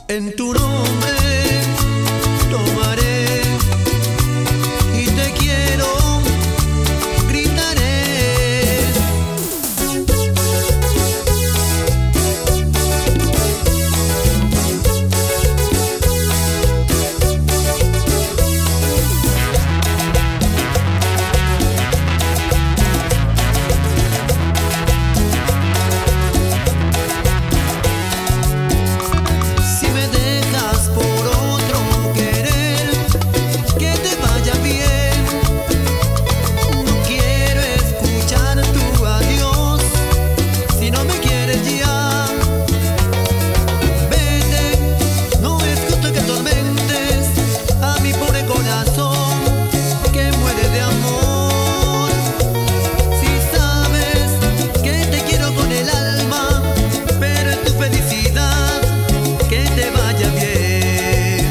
En tu nombre tomaré y te quiero, gritaré. Si me dejas por otro querer, que te vaya bien. No quiero escuchar tu adiós si no me quieres ya. Vete, no es justo que atormentes a mi pobre corazón que muere de amor. Si sabes que te quiero con el alma, pero en tu felicidad que te vaya bien.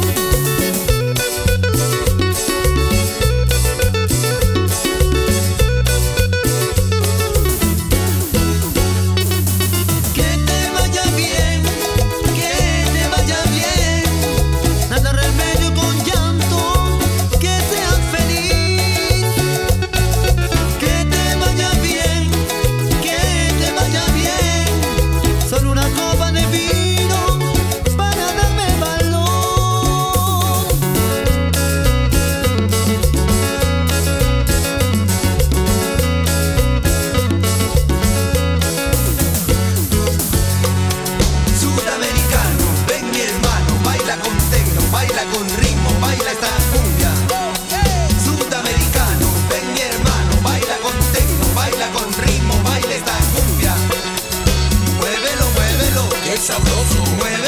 Que te vaya bien, que te vaya bien. Nada remedio con llanto, que seas feliz. Que te vaya bien, que te vaya bien. Solo una copa de vino para darme valor. Sudamericano, ven mi hermano, baila con tecno, baila con ritmo, baila esta cumbia. Sudamericano, ven mi hermano, baila con tecno, baila con ritmo, baila esta cumbia. Muévelo, muévelo, que es sabroso, muévelo.